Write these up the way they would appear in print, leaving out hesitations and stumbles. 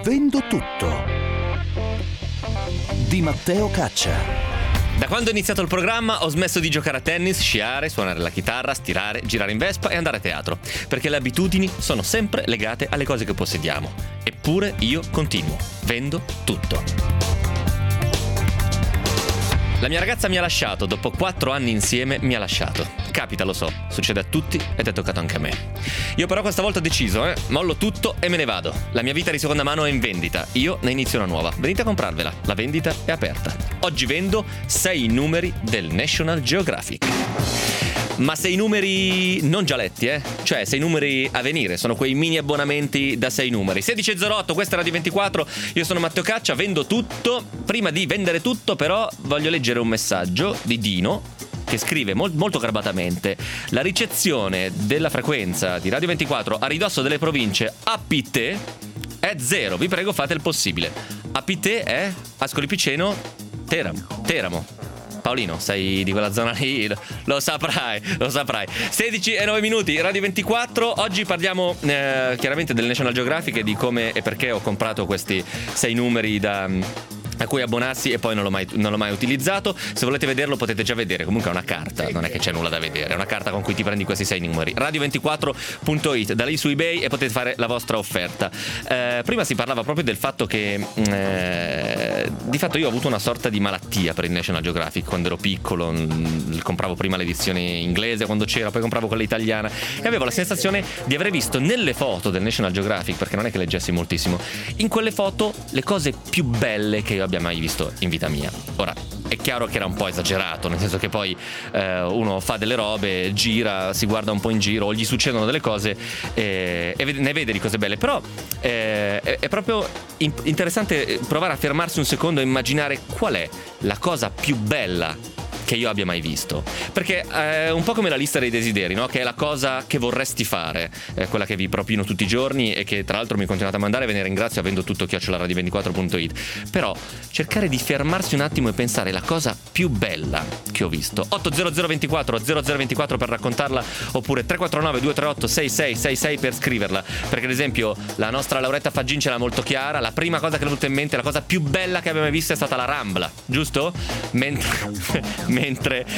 Vendo tutto di Matteo Caccia. Da quando ho iniziato il programma ho smesso di giocare a tennis, sciare, suonare la chitarra, stirare, girare in Vespa e andare a teatro, perché le abitudini sono sempre legate alle cose che possediamo. Eppure io continuo, vendo tutto. La mia ragazza mi ha lasciato, dopo 4 anni insieme mi ha lasciato. Capita, lo so, succede a tutti ed è toccato anche a me. Io però questa volta ho deciso, mollo tutto e me ne vado. La mia vita di seconda mano è in vendita, io ne inizio una nuova. Venite a comprarvela, la vendita è aperta. Oggi vendo 6 numeri del National Geographic. Ma 6 numeri non già letti, cioè 6 numeri a venire, sono quei mini abbonamenti da 6 numeri. 16.08, questa è Radio 24, io sono Matteo Caccia, vendo tutto. Prima di vendere tutto però voglio leggere un messaggio di Dino che scrive molto garbatamente: la ricezione della frequenza di Radio 24 a ridosso delle province APT è 0, vi prego fate il possibile. APT è Ascoli Piceno Teramo. Paolino, sei di quella zona lì, lo saprai. 16:09, Radio 24. Oggi parliamo chiaramente del National Geographic e di come e perché ho comprato questi 6 numeri a cui abbonarsi e poi non l'ho mai utilizzato. Se volete vederlo potete già vedere, comunque è una carta, non è che c'è nulla da vedere, è una carta con cui ti prendi questi 6 numeri. Radio24.it, da lì su eBay e potete fare la vostra offerta. Prima si parlava proprio del fatto che di fatto io ho avuto una sorta di malattia per il National Geographic quando ero piccolo. Compravo prima l'edizione inglese quando c'era, poi compravo quella italiana e avevo la sensazione di aver visto nelle foto del National Geographic, perché non è che leggessi moltissimo, in quelle foto le cose più belle che io abbia mai visto in vita mia. Ora, è chiaro che era un po' esagerato, nel senso che poi uno fa delle robe, gira, si guarda un po' in giro, o gli succedono delle cose e ne vede di cose belle, però è proprio interessante provare a fermarsi un secondo e immaginare qual è la cosa più bella che io abbia mai visto, perché è un po' come la lista dei desideri, no? Che è la cosa che vorresti fare, quella che vi propino tutti i giorni e che tra l'altro mi continuate a mandare, ve ne ringrazio, avendo tutto @radio24.it. Però cercare di fermarsi un attimo e pensare la cosa più bella che ho visto. 80024 per raccontarla, oppure 349 238 6666 per scriverla, perché ad esempio la nostra Lauretta Faggin ce l'ha molto chiara. La prima cosa che le è venuta in mente, la cosa più bella che abbia mai visto è stata la Rambla, giusto? Mentre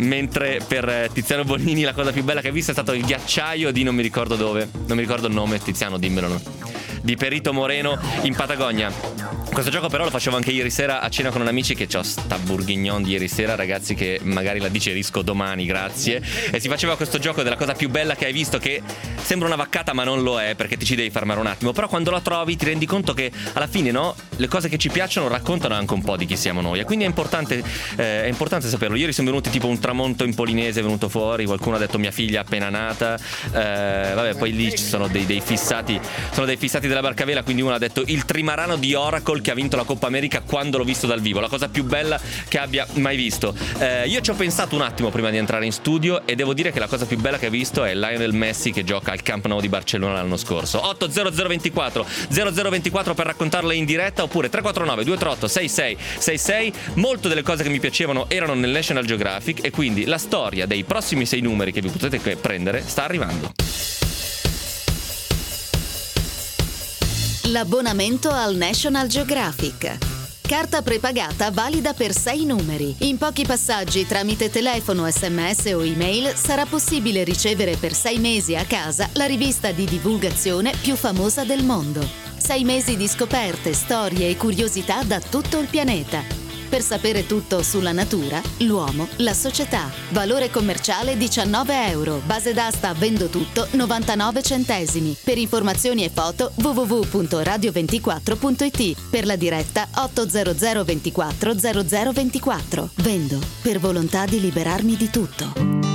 per Tiziano Bonini la cosa più bella che ha visto è stato il ghiacciaio di non mi ricordo dove, non mi ricordo il nome, Tiziano dimmelo, di Perito Moreno in Patagonia. Questo gioco però lo facevo anche ieri sera a cena con amici, che c'ho sta bourguignon di ieri sera, ragazzi, che magari la digerisco domani, grazie. E si faceva questo gioco della cosa più bella che hai visto, che sembra una vaccata ma non lo è, perché ti ci devi fermare un attimo, però quando la trovi ti rendi conto che alla fine, no, le cose che ci piacciono raccontano anche un po' di chi siamo noi, e quindi è importante saperlo. Ieri sono venuti tipo un tramonto in polinese, è venuto fuori, qualcuno ha detto mia figlia appena nata, poi lì ci sono dei fissati, della Barcavela, quindi uno ha detto il trimarano di Oracle che ha vinto la Coppa America quando l'ho visto dal vivo, la cosa più bella che abbia mai visto. Io ci ho pensato un attimo prima di entrare in studio e devo dire che la cosa più bella che ho visto è Lionel Messi che gioca al Camp Nou di Barcellona l'anno scorso. 80024 per raccontarle in diretta, oppure 349 238 6666. Molte delle cose che mi piacevano erano nel National Geographic e quindi la storia dei prossimi 6 numeri che vi potete prendere sta arrivando. L'abbonamento al National Geographic. Carta prepagata valida per 6 numeri. In pochi passaggi tramite telefono, SMS o email sarà possibile ricevere per 6 mesi a casa la rivista di divulgazione più famosa del mondo. 6 mesi di scoperte, storie e curiosità da tutto il pianeta. Per sapere tutto sulla natura, l'uomo, la società. Valore commerciale €19. Base d'asta vendo tutto 99 centesimi. Per informazioni e foto www.radio24.it. Per la diretta 800 24 0024. Vendo per volontà di liberarmi di tutto.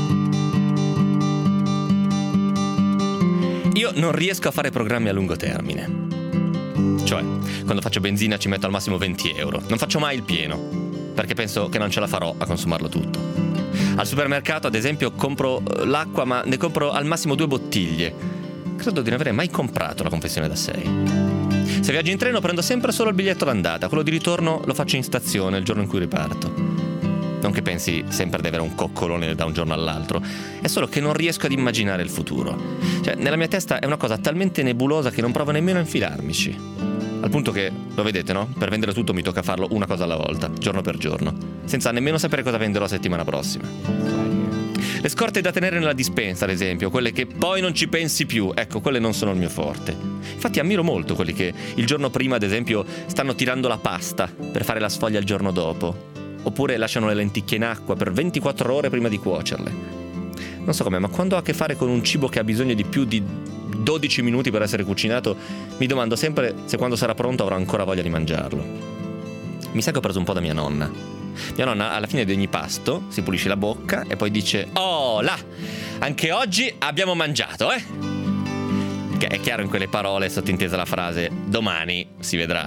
Io non riesco a fare programmi a lungo termine. Cioè, quando faccio benzina ci metto al massimo €20. Non faccio mai il pieno, perché penso che non ce la farò a consumarlo tutto. Al supermercato, ad esempio, compro l'acqua, ma ne compro al massimo 2 bottiglie. Credo di non aver mai comprato la confezione da 6. Se viaggio in treno prendo sempre solo il biglietto d'andata, quello di ritorno lo faccio in stazione il giorno in cui riparto. Non che pensi sempre di avere un coccolone da un giorno all'altro, è solo che non riesco ad immaginare il futuro. Cioè, nella mia testa è una cosa talmente nebulosa che non provo nemmeno a infilarmici. Al punto che, lo vedete, no? Per vendere tutto mi tocca farlo una cosa alla volta, giorno per giorno, senza nemmeno sapere cosa venderò la settimana prossima. Le scorte da tenere nella dispensa, ad esempio, quelle che poi non ci pensi più, ecco, quelle non sono il mio forte. Infatti ammiro molto quelli che il giorno prima, ad esempio, stanno tirando la pasta per fare la sfoglia il giorno dopo, oppure lasciano le lenticchie in acqua per 24 ore prima di cuocerle. Non so come, ma quando ho a che fare con un cibo che ha bisogno di più di 12 minuti per essere cucinato, mi domando sempre se quando sarà pronto avrò ancora voglia di mangiarlo. Mi sa che ho preso un po' da mia nonna. Mia nonna alla fine di ogni pasto si pulisce la bocca e poi dice: "Oh là, anche oggi abbiamo mangiato, eh?" Che è chiaro in quelle parole sottintesa la frase "domani si vedrà".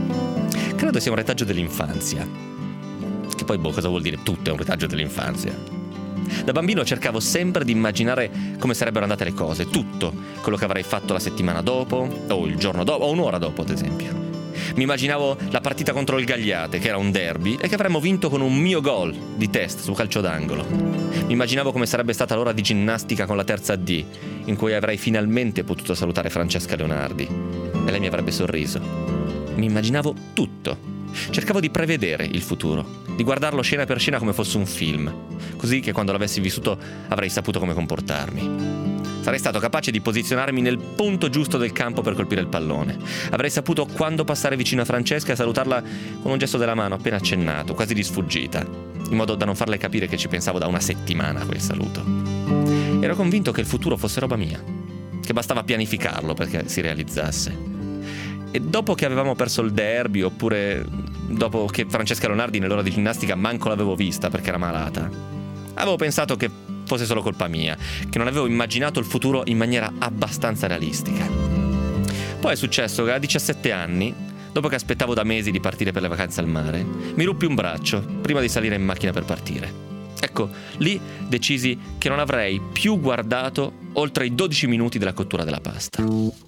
Credo sia un retaggio dell'infanzia. Che poi cosa vuol dire? Tutto è un retaggio dell'infanzia. Da bambino cercavo sempre di immaginare come sarebbero andate le cose, tutto, quello che avrei fatto la settimana dopo, o il giorno dopo, o un'ora dopo, ad esempio. Mi immaginavo la partita contro il Gagliate, che era un derby, e che avremmo vinto con un mio gol di testa su calcio d'angolo. Mi immaginavo come sarebbe stata l'ora di ginnastica con la terza D, in cui avrei finalmente potuto salutare Francesca Leonardi, e lei mi avrebbe sorriso. Mi immaginavo tutto. Cercavo di prevedere il futuro, di guardarlo scena per scena come fosse un film, così che quando l'avessi vissuto avrei saputo come comportarmi. Sarei stato capace di posizionarmi nel punto giusto del campo per colpire il pallone. Avrei saputo quando passare vicino a Francesca e salutarla con un gesto della mano appena accennato, quasi di sfuggita, in modo da non farle capire che ci pensavo da una settimana a quel saluto. Ero convinto che il futuro fosse roba mia, che bastava pianificarlo perché si realizzasse. E dopo che avevamo perso il derby, oppure dopo che Francesca Leonardi nell'ora di ginnastica manco l'avevo vista perché era malata, avevo pensato che fosse solo colpa mia, che non avevo immaginato il futuro in maniera abbastanza realistica. Poi è successo che a 17 anni, dopo che aspettavo da mesi di partire per le vacanze al mare, mi ruppi un braccio prima di salire in macchina per partire. Ecco, lì decisi che non avrei più guardato oltre i 12 minuti della cottura della pasta.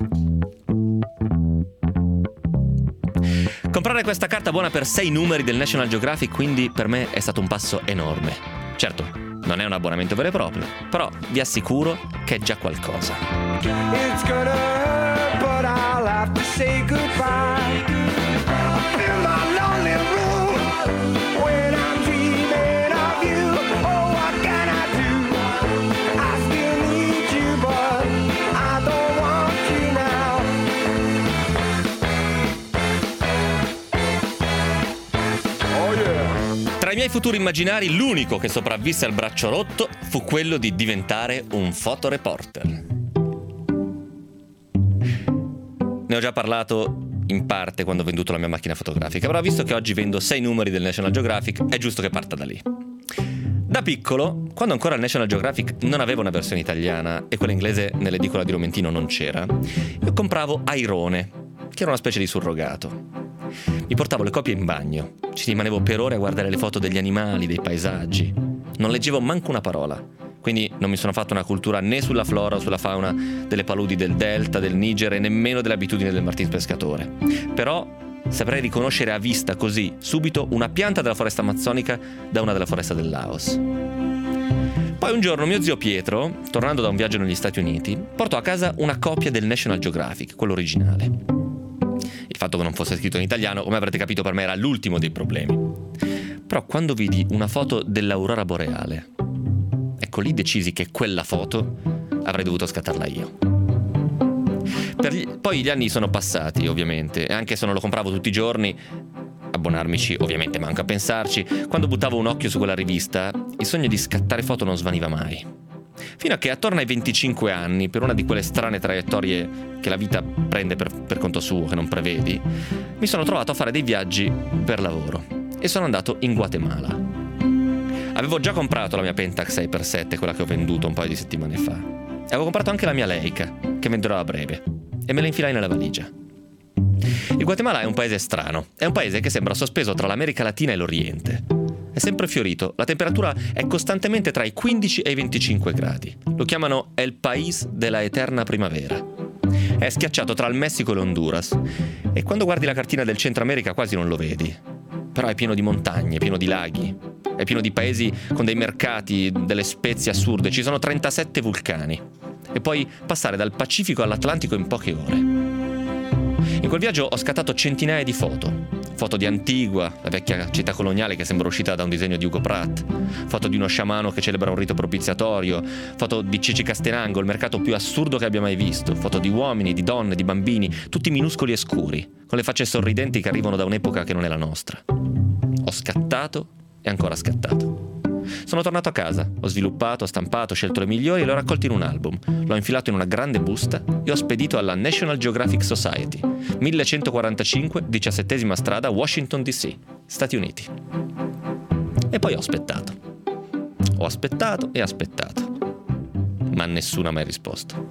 Comprare questa carta buona per 6 numeri del National Geographic quindi per me è stato un passo enorme. Certo, non è un abbonamento vero e proprio, però vi assicuro che è già qualcosa. It's gonna hurt, but I'll have to say goodbye. In my lonely room, when I'm dreaming of you, oh what can I do? I still need you, but I don't want you now. Oh yeah. Tra i miei futuri immaginari, l'unico che sopravvisse al braccio rotto fu quello di diventare un fotoreporter. Ne ho già parlato in parte quando ho venduto la mia macchina fotografica, però visto che oggi vendo 6 numeri del National Geographic, è giusto che parta da lì. Da piccolo, quando ancora il National Geographic non aveva una versione italiana e quella inglese nell'edicola di Romentino non c'era, io compravo Airone, che era una specie di surrogato. Mi portavo le copie in bagno, ci rimanevo per ore a guardare le foto degli animali, dei paesaggi. Non leggevo manco una parola, quindi non mi sono fatto una cultura né sulla flora o sulla fauna delle paludi del delta, del Niger e nemmeno delle abitudini del Martins pescatore. Però saprei riconoscere a vista così, subito, una pianta della foresta amazzonica da una della foresta del Laos. Poi un giorno mio zio Pietro, tornando da un viaggio negli Stati Uniti, portò a casa una copia del National Geographic, quello originale. Il fatto che non fosse scritto in italiano, come avrete capito, per me era l'ultimo dei problemi. Però quando vidi una foto dell'aurora boreale, ecco lì decisi che quella foto avrei dovuto scattarla io. Poi gli anni sono passati, ovviamente, e anche se non lo compravo tutti i giorni, abbonarmici ovviamente manco a pensarci, quando buttavo un occhio su quella rivista, il sogno di scattare foto non svaniva mai. Fino a che attorno ai 25 anni, per una di quelle strane traiettorie che la vita prende per conto suo, che non prevedi, mi sono trovato a fare dei viaggi per lavoro e sono andato in Guatemala. Avevo già comprato la mia Pentax 6x7, quella che ho venduto un paio di settimane fa, e avevo comprato anche la mia Leica, che venderò a breve, e me la infilai nella valigia. Il Guatemala è un paese strano, è un paese che sembra sospeso tra l'America Latina e l'Oriente. È sempre fiorito, la temperatura è costantemente tra i 15 e i 25 gradi. Lo chiamano El País de la Eterna Primavera. È schiacciato tra il Messico e l'Honduras e quando guardi la cartina del Centro America quasi non lo vedi. Però è pieno di montagne, pieno di laghi, è pieno di paesi con dei mercati, delle spezie assurde, ci sono 37 vulcani. E puoi passare dal Pacifico all'Atlantico in poche ore. In quel viaggio ho scattato centinaia di foto di Antigua, la vecchia città coloniale che sembra uscita da un disegno di Hugo Pratt, foto di uno sciamano che celebra un rito propiziatorio, foto di Cicicastenango, il mercato più assurdo che abbia mai visto, foto di uomini, di donne, di bambini, tutti minuscoli e scuri, con le facce sorridenti che arrivano da un'epoca che non è la nostra. Ho scattato e ancora scattato. Sono tornato a casa, ho sviluppato, ho stampato, ho scelto le migliori e le ho raccolte in un album. L'ho infilato in una grande busta e ho spedito alla National Geographic Society, 1145, 17ª strada, Washington DC, Stati Uniti. E poi ho aspettato. Ho aspettato e aspettato. Ma nessuno ha mai risposto.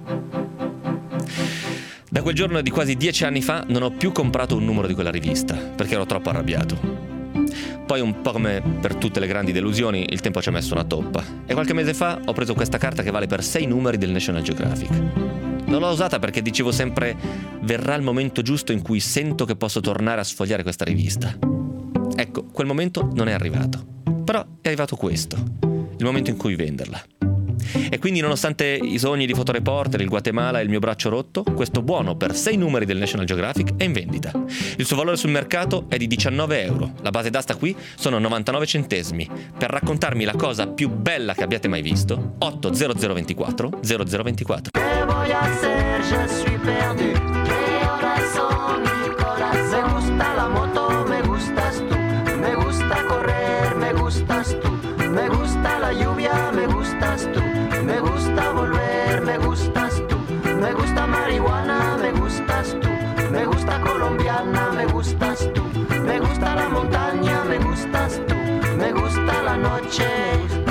Da quel giorno di quasi 10 anni fa non ho più comprato un numero di quella rivista, perché ero troppo arrabbiato. Poi, un po' come per tutte le grandi delusioni, il tempo ci ha messo una toppa. E qualche mese fa ho preso questa carta che vale per 6 numeri del National Geographic. Non l'ho usata perché dicevo sempre: verrà il momento giusto in cui sento che posso tornare a sfogliare questa rivista. Ecco, quel momento non è arrivato. Però è arrivato questo, il momento in cui venderla. E quindi, nonostante i sogni di fotoreporter, il Guatemala e il mio braccio rotto, questo buono per 6 numeri del National Geographic è in vendita. Il suo valore sul mercato è di 19 euro. La base d'asta qui sono 99 centesimi. Per raccontarmi la cosa più bella che abbiate mai visto, 80024 0024. Que voy a hacer? Je suis perdu. ¿Qué horas son, Nicolás? Me gusta la moto, me gustas tú. Me gusta correr, me gustas tú. Me gusta la lluvia, me gustas tú. Me gusta volver, me gustas tú. Me gusta marihuana, me gustas tú. Me gusta colombiana, me gustas tú. Me gusta la montaña, me gustas tú. Me gusta la noche, me gustas tú.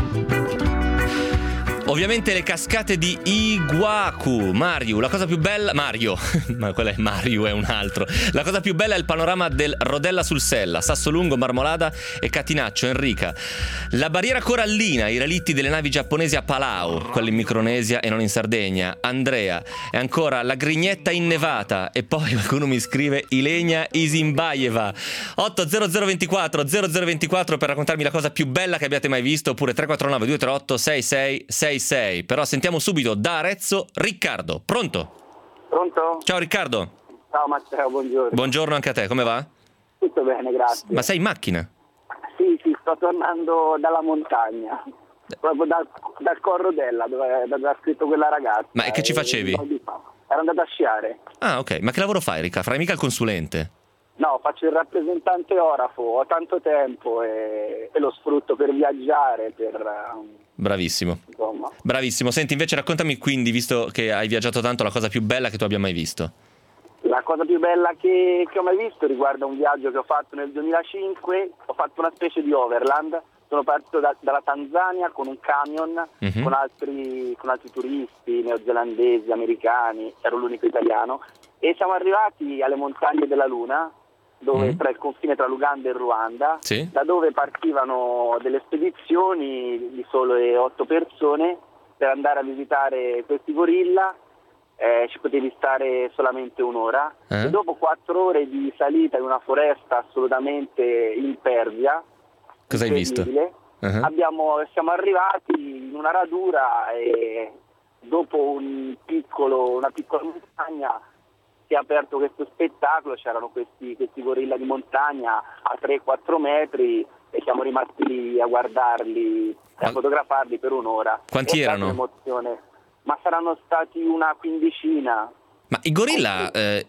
Ovviamente le cascate di Iguacu, Mario, la cosa più bella... Mario, ma quello è Mario, è un altro. La cosa più bella è il panorama del Rodella sul Sella, Sassolungo, Marmolada e Catinaccio, Enrica. La barriera corallina, i relitti delle navi giapponesi a Palau, quelle in Micronesia e non in Sardegna, Andrea. E ancora la Grignetta innevata. E poi qualcuno mi scrive Ilenia Isimbayeva. 80024 0024 per raccontarmi la cosa più bella che abbiate mai visto, oppure 349 238 6666. Però sentiamo subito da Arezzo Riccardo. Pronto? Pronto? Ciao Riccardo. Ciao Matteo, buongiorno. Buongiorno anche a te, come va? Tutto bene, grazie. Ma sei in macchina? Sì, sto tornando dalla montagna, proprio dal Corrodella, dove ha scritto quella ragazza. Ma che ci facevi? Ero andato a sciare. Ah, ok. Ma che lavoro fai, Ricca? Farai mica il consulente? No, faccio il rappresentante orafo, ho tanto tempo e lo sfrutto per viaggiare, Bravissimo. Insomma. Bravissimo. Senti, invece raccontami quindi, visto che hai viaggiato tanto, la cosa più bella che tu abbia mai visto. La cosa più bella che ho mai visto riguarda un viaggio che ho fatto nel 2005, ho fatto una specie di overland, sono partito dalla Tanzania con un camion, con altri turisti neozelandesi, americani, ero l'unico italiano, e siamo arrivati alle montagne della Luna, dove tra il confine tra l'Uganda e il Ruanda, sì, da dove partivano delle spedizioni di sole 8 persone per andare a visitare questi gorilla. Ci potevi stare solamente un'ora e dopo 4 ore di salita in una foresta assolutamente impervia, cosa hai visto? Siamo arrivati in una radura e dopo una piccola montagna si è aperto questo spettacolo, c'erano questi gorilla di montagna a 3-4 metri e siamo rimasti lì a guardarli e a fotografarli per un'ora. Quanti erano? Un'emozione. Ma saranno stati una quindicina. Ma i gorilla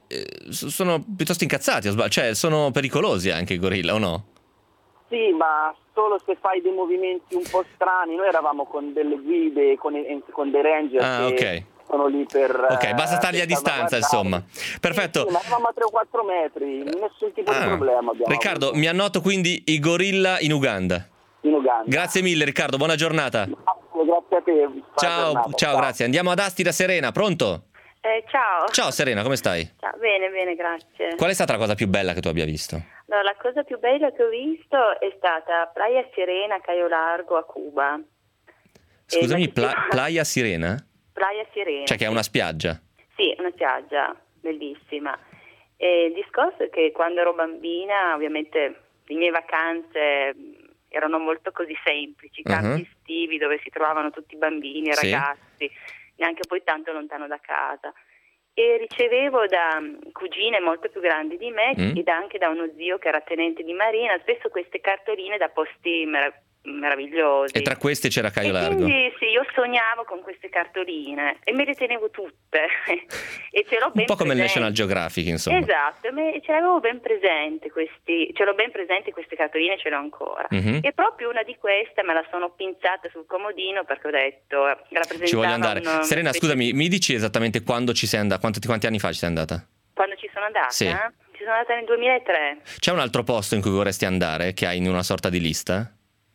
sono piuttosto incazzati, cioè sono pericolosi anche i gorilla, o no? Sì, ma solo se fai dei movimenti un po' strani. Noi eravamo con delle guide, con dei ranger che sono lì per... Ok, basta stargli a distanza, insomma. Perfetto. Sì, ma eravamo a 3 o 4 metri, nessun tipo di problema abbiamo Riccardo, avuto. mi annoto quindi i gorilla in Uganda. In Uganda. Grazie mille Riccardo, buona giornata. Grazie a te. Ciao, grazie. Andiamo ad Asti da Serena, pronto? Ciao. Ciao Serena, come stai? Ciao, bene, grazie. Qual è stata la cosa più bella che tu abbia visto? No, la cosa più bella che ho visto è stata Playa Sirena, Cayo Largo a Cuba. Scusami, Playa Sirena? Playa Sirena. Cioè che è una spiaggia? Sì, una spiaggia bellissima. E il discorso è che quando ero bambina, ovviamente le mie vacanze erano molto così semplici, campi estivi dove si trovavano tutti i bambini e ragazzi, neanche poi tanto lontano da casa. e ricevevo da cugine molto più grandi di me ed anche da uno zio che era tenente di marina spesso queste cartoline da posti meravigliosi. E tra queste c'era Caio Largo. Quindi sì, io sognavo con queste cartoline e me le tenevo tutte e ce l'ho ben un po' come il presente. National Geographic, insomma. Esatto, ce l'avevo ben presente ce l'ho ben presente queste cartoline, ce l'ho ancora. E proprio una di queste me la sono pinzata sul comodino perché ho detto rappresentava ci voglio andare. Serena, scusami, mi dici esattamente quando ci sei andata? Quanti anni fa ci sei andata? Quando ci sono andata? Sì. Ci sono andata nel 2003. C'è un altro posto in cui vorresti andare che hai in una sorta di lista?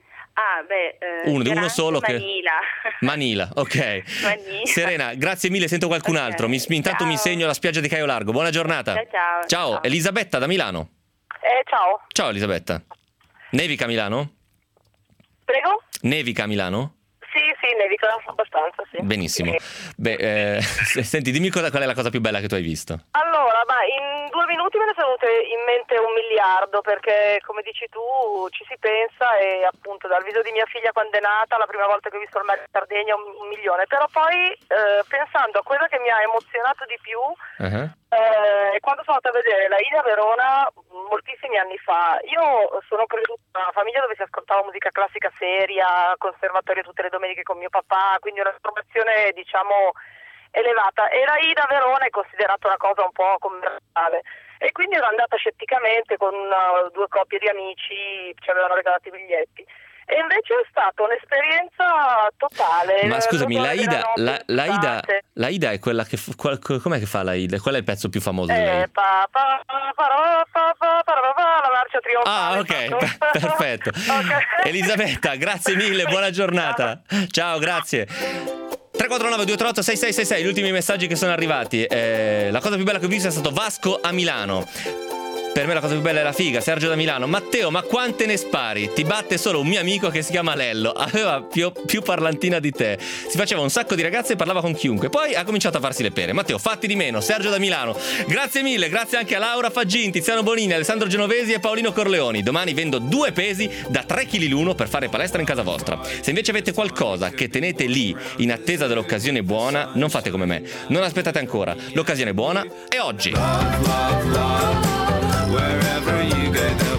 Uno solo Manila, ok. Manila. Serena, grazie mille, sento qualcun altro. Intanto mi segno la spiaggia di Caio Largo. Buona giornata. Ciao. Elisabetta da Milano. Ciao. Ciao Elisabetta. Nevica a Milano? Prego? Nevica a Milano? Sì, nevica abbastanza, sì. Benissimo. Senti, dimmi qual è la cosa più bella che tu hai visto. Allora, in 2 minuti me ne sono venute in mente 1 miliardo, perché come dici tu ci si pensa e appunto dal viso di mia figlia quando è nata, la prima volta che ho visto il mare di Sardegna 1 milione, però poi pensando a quella che mi ha emozionato di più quando sono andata a vedere la Ida a Verona moltissimi anni fa. Io sono cresciuta in una famiglia dove si ascoltava musica classica seria, conservatorio tutte le domeniche con mio papà, quindi una formazione diciamo elevata, e la Ida a Verona è considerata una cosa un po' commerciale e quindi ero andata scetticamente con 2 coppie di amici, ci avevano regalato i biglietti. E invece è stata un'esperienza totale. Ma scusami, la Ida è quella che com'è che fa la Ida? Qual è il pezzo più famoso della Ida? La marcia trionfale. Ah, ok, perfetto. Okay. Elisabetta, grazie mille, buona giornata. Ciao, grazie. 349 238 6666, gli ultimi messaggi che sono arrivati. La cosa più bella che ho visto è stato Vasco a Milano. Per me la cosa più bella è la figa, Sergio da Milano. Matteo, ma quante ne spari? Ti batte solo un mio amico che si chiama Lello. Aveva più parlantina di te. Si faceva un sacco di ragazze e parlava con chiunque. Poi ha cominciato a farsi le pere. Matteo, fatti di meno. Sergio da Milano. Grazie mille, grazie anche a Laura Faggin, Tiziano Bonini, Alessandro Genovesi e Paolino Corleoni. Domani vendo 2 pesi da 3 kg l'uno per fare palestra in casa vostra. Se invece avete qualcosa che tenete lì in attesa dell'occasione buona, non fate come me. Non aspettate ancora. L'occasione buona è oggi. Wherever you go.